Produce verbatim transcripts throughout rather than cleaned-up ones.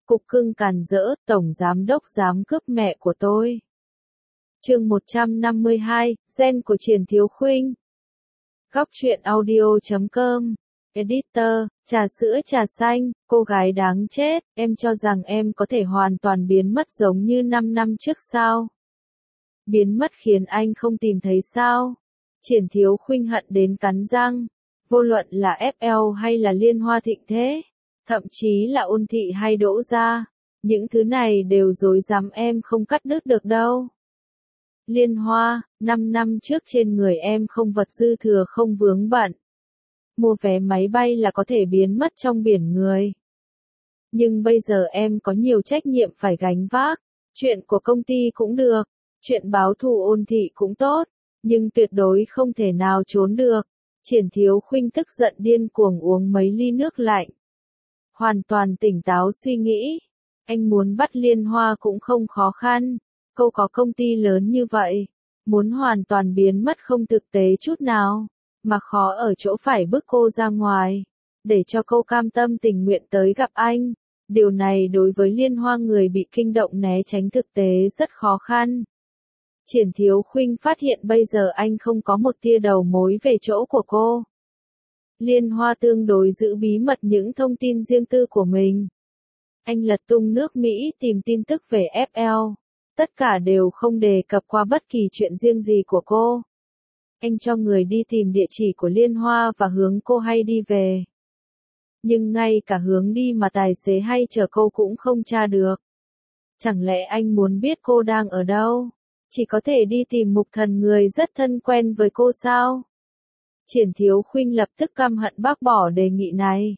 Cục cưng càn rỡ, tổng giám đốc dám cướp mẹ của tôi. Chương một trăm năm mươi hai, gen của Triển Thiếu Khuynh. Góc truyện audio chấm com. Editor, trà sữa trà xanh, cô gái đáng chết, em cho rằng em có thể hoàn toàn biến mất giống như năm năm trước sao? Biến mất khiến anh không tìm thấy sao? Triển Thiếu Khuynh hận đến cắn răng, vô luận là ép lờ hay là Liên Hoa Thịnh Thế, thậm chí là Ôn Thị hay Đỗ Gia, những thứ này đều dối rắm em không cắt đứt được đâu. Liên Hoa, năm năm trước trên người em không vật dư thừa không vướng bận. Mua vé máy bay là có thể biến mất trong biển người. Nhưng bây giờ em có nhiều trách nhiệm phải gánh vác, chuyện của công ty cũng được, chuyện báo thù Ôn Thị cũng tốt, nhưng tuyệt đối không thể nào trốn được. Triển Thiếu Khuynh tức giận điên cuồng uống mấy ly nước lạnh. Hoàn toàn tỉnh táo suy nghĩ, anh muốn bắt Liên Hoa cũng không khó khăn, cô có công ty lớn như vậy, muốn hoàn toàn biến mất không thực tế chút nào, mà khó ở chỗ phải bức cô ra ngoài, để cho cô cam tâm tình nguyện tới gặp anh. Điều này đối với Liên Hoa người bị kinh động né tránh thực tế rất khó khăn. Triển Thiếu Khuynh phát hiện bây giờ anh không có một tia đầu mối về chỗ của cô. Liên Hoa tương đối giữ bí mật những thông tin riêng tư của mình. Anh lật tung nước Mỹ tìm tin tức về ép lờ, tất cả đều không đề cập qua bất kỳ chuyện riêng gì của cô. Anh cho người đi tìm địa chỉ của Liên Hoa và hướng cô hay đi về. Nhưng ngay cả hướng đi mà tài xế hay chở cô cũng không tra được. Chẳng lẽ anh muốn biết cô đang ở đâu? Chỉ có thể đi tìm Mục Thần, người rất thân quen với cô sao? Triển Thiếu Khuynh lập tức căm hận bác bỏ đề nghị này.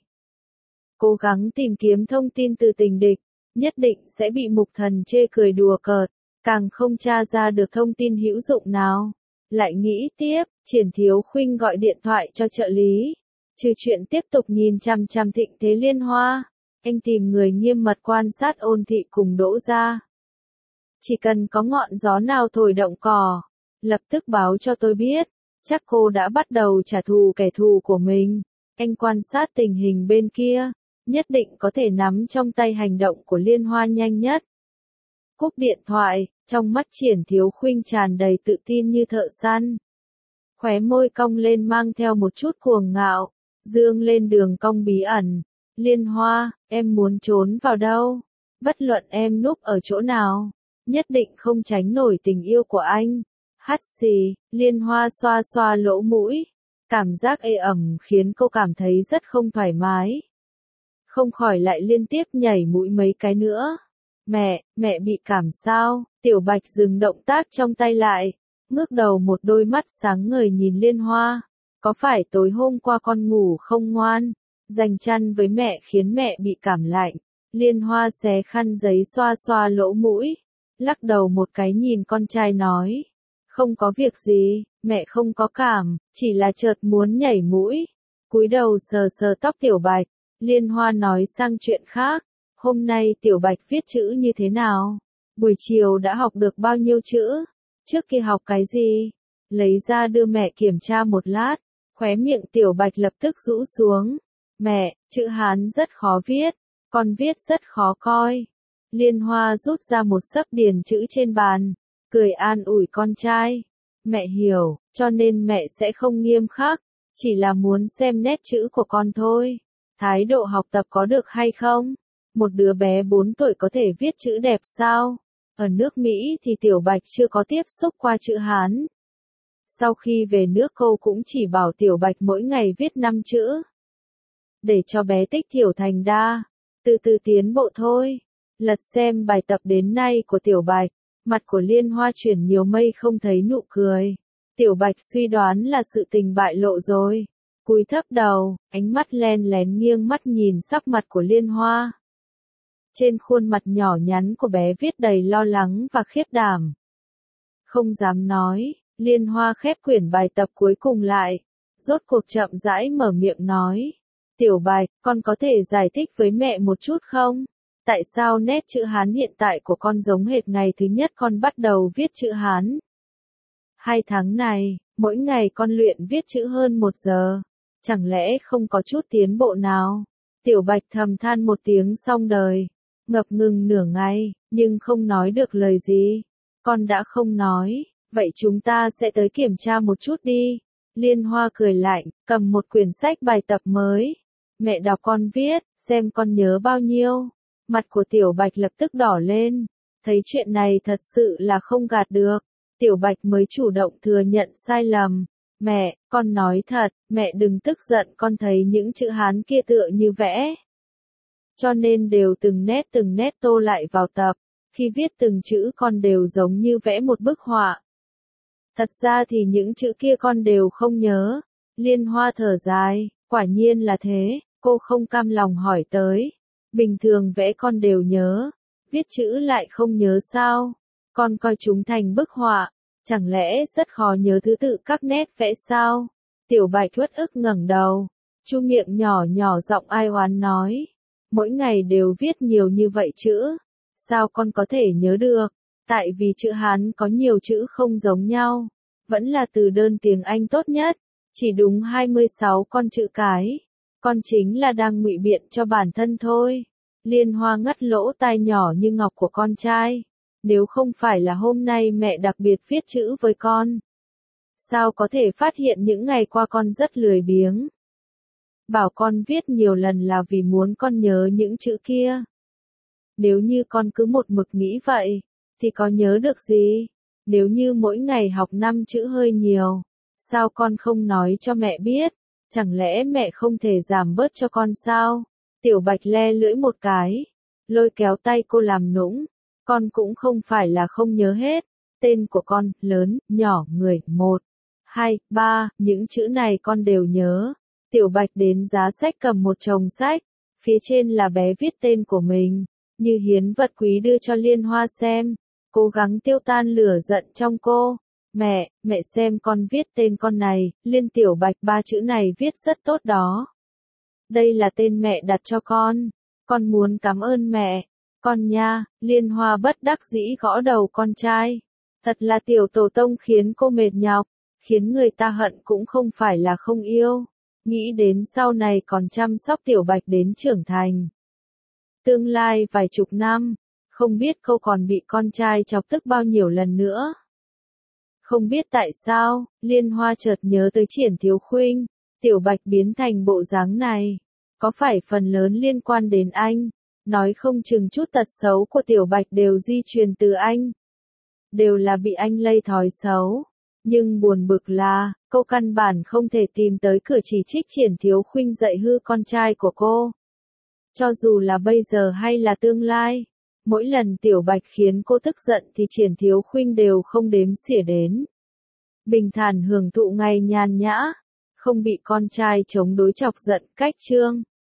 Cố gắng tìm kiếm thông tin từ tình địch, nhất định sẽ bị Mục Thần chê cười đùa cợt, càng không tra ra được thông tin hữu dụng nào. Lại nghĩ tiếp, Triển Thiếu Khuynh gọi điện thoại cho trợ lý. Trừ chuyện tiếp tục nhìn chằm chằm Thịnh Thế Liên Hoa, anh tìm người nghiêm mật quan sát Ôn Thị cùng Đỗ Gia. Chỉ cần có ngọn gió nào thổi động cỏ, lập tức báo cho tôi biết, chắc cô đã bắt đầu trả thù kẻ thù của mình. Anh quan sát tình hình bên kia, nhất định có thể nắm trong tay hành động của Liên Hoa nhanh nhất. Cúp điện thoại, trong mắt Triển Thiếu Khuynh tràn đầy tự tin như thợ săn. Khóe môi cong lên mang theo một chút cuồng ngạo, dương lên đường cong bí ẩn. Liên Hoa, em muốn trốn vào đâu? Bất luận em núp ở chỗ nào, nhất định không tránh nổi tình yêu của anh. Hắt xì, Liên Hoa xoa xoa lỗ mũi. Cảm giác ê ẩm khiến cô cảm thấy rất không thoải mái. Không khỏi lại liên tiếp nhảy mũi mấy cái nữa. Mẹ, mẹ bị cảm sao? Tiểu Bạch dừng động tác trong tay lại, ngước đầu một đôi mắt sáng ngời nhìn Liên Hoa. Có phải tối hôm qua con ngủ không ngoan, dành chăn với mẹ khiến mẹ bị cảm lạnh? Liên Hoa xé khăn giấy xoa xoa lỗ mũi, lắc đầu một cái nhìn con trai nói. Không có việc gì, mẹ không có cảm, chỉ là chợt muốn nhảy mũi. Cúi đầu sờ sờ tóc Tiểu Bạch, Liên Hoa nói sang chuyện khác. Hôm nay Tiểu Bạch viết chữ như thế nào? Buổi chiều đã học được bao nhiêu chữ? Trước kia học cái gì? Lấy ra đưa mẹ kiểm tra một lát. Khóe miệng Tiểu Bạch lập tức rũ xuống. Mẹ, chữ Hán rất khó viết, con viết rất khó coi. Liên Hoa rút ra một xấp điền chữ trên bàn, cười an ủi con trai. Mẹ hiểu, cho nên mẹ sẽ không nghiêm khắc, chỉ là muốn xem nét chữ của con thôi. Thái độ học tập có được hay không? Một đứa bé bốn tuổi có thể viết chữ đẹp sao? Ở nước Mỹ thì Tiểu Bạch chưa có tiếp xúc qua chữ Hán. Sau khi về nước cô cũng chỉ bảo Tiểu Bạch mỗi ngày viết năm chữ. Để cho bé tích thiểu thành đa, từ từ tiến bộ thôi. Lật xem bài tập đến nay của Tiểu Bạch, mặt của Liên Hoa chuyển nhiều mây không thấy nụ cười. Tiểu Bạch suy đoán là sự tình bại lộ rồi. Cúi thấp đầu, ánh mắt len lén nghiêng mắt nhìn sắc mặt của Liên Hoa. Trên khuôn mặt nhỏ nhắn của bé viết đầy lo lắng và khiếp đảm. Không dám nói, Liên Hoa khép quyển bài tập cuối cùng lại, rốt cuộc chậm rãi mở miệng nói. Tiểu Bạch, con có thể giải thích với mẹ một chút không? Tại sao nét chữ Hán hiện tại của con giống hệt ngày thứ nhất con bắt đầu viết chữ Hán? Hai tháng này, mỗi ngày con luyện viết chữ hơn một giờ. Chẳng lẽ không có chút tiến bộ nào? Tiểu Bạch thầm than một tiếng xong đời. ngập ngừng nửa ngày, nhưng không nói được lời gì. Con đã không nói, vậy chúng ta sẽ tới kiểm tra một chút đi. Liên Hoa cười lạnh, cầm một quyển sách bài tập mới. Mẹ đọc con viết, xem con nhớ bao nhiêu. Mặt của Tiểu Bạch lập tức đỏ lên. Thấy chuyện này thật sự là không gạt được. Tiểu Bạch mới chủ động thừa nhận sai lầm. Mẹ, con nói thật, mẹ đừng tức giận, con thấy những chữ Hán kia tựa như vẽ. Cho nên đều từng nét từng nét tô lại vào tập. Khi viết từng chữ con đều giống như vẽ một bức họa. Thật ra thì những chữ kia con đều không nhớ. Liên Hoa thở dài, quả nhiên là thế, cô không cam lòng hỏi tới. Bình thường vẽ con đều nhớ, viết chữ lại không nhớ sao? Con coi chúng thành bức họa, chẳng lẽ rất khó nhớ thứ tự các nét vẽ sao? Tiểu Bạch uất ức ngẩng đầu, chu miệng nhỏ nhỏ giọng ai oán nói. Mỗi ngày đều viết nhiều như vậy chữ, sao con có thể nhớ được? Tại vì chữ Hán có nhiều chữ không giống nhau, vẫn là từ đơn tiếng Anh tốt nhất, chỉ đúng hai mươi sáu con chữ cái. Con chính là đang ngụy biện cho bản thân thôi. Liên Hoa ngắt lỗ tai nhỏ như ngọc của con trai. Nếu không phải là hôm nay mẹ đặc biệt viết chữ với con, sao có thể phát hiện những ngày qua con rất lười biếng. Bảo con viết nhiều lần là vì muốn con nhớ những chữ kia. Nếu như con cứ một mực nghĩ vậy, thì có nhớ được gì? Nếu như mỗi ngày học năm chữ hơi nhiều, sao con không nói cho mẹ biết? Chẳng lẽ mẹ không thể giảm bớt cho con sao? Tiểu Bạch le lưỡi một cái, lôi kéo tay cô làm nũng. Con cũng không phải là không nhớ hết. Tên của con, lớn, nhỏ, người, một, hai, ba, những chữ này con đều nhớ. Tiểu Bạch đến giá sách cầm một chồng sách, phía trên là bé viết tên của mình, như hiến vật quý đưa cho Liên Hoa xem, cố gắng tiêu tan lửa giận trong cô. Mẹ, mẹ xem con viết tên con này, Liên Tiểu Bạch, ba chữ này viết rất tốt đó. Đây là tên mẹ đặt cho con, con muốn cảm ơn mẹ. Con nha, Liên Hoa bất đắc dĩ gõ đầu con trai. Thật là tiểu tổ tông khiến cô mệt nhọc, khiến người ta hận cũng không phải là không yêu. Nghĩ đến sau này còn chăm sóc Tiểu Bạch đến trưởng thành. Tương lai vài chục năm, không biết cô còn bị con trai chọc tức bao nhiêu lần nữa. Không biết tại sao, Liên Hoa chợt nhớ tới Triển Thiếu Khuynh, Tiểu Bạch biến thành bộ dáng này. Có phải phần lớn liên quan đến anh? Nói không chừng chút tật xấu của Tiểu Bạch đều di truyền từ anh. Đều là bị anh lây thói xấu. Nhưng buồn bực là, cô căn bản không thể tìm tới cửa chỉ trích Triển Thiếu Khuynh dạy hư con trai của cô. Cho dù là bây giờ hay là tương lai, mỗi lần Tiểu Bạch khiến cô tức giận thì Triển Thiếu Khuynh đều không đếm xỉa đến. Bình thản hưởng thụ ngày nhàn nhã, không bị con trai chống đối chọc giận cách trương.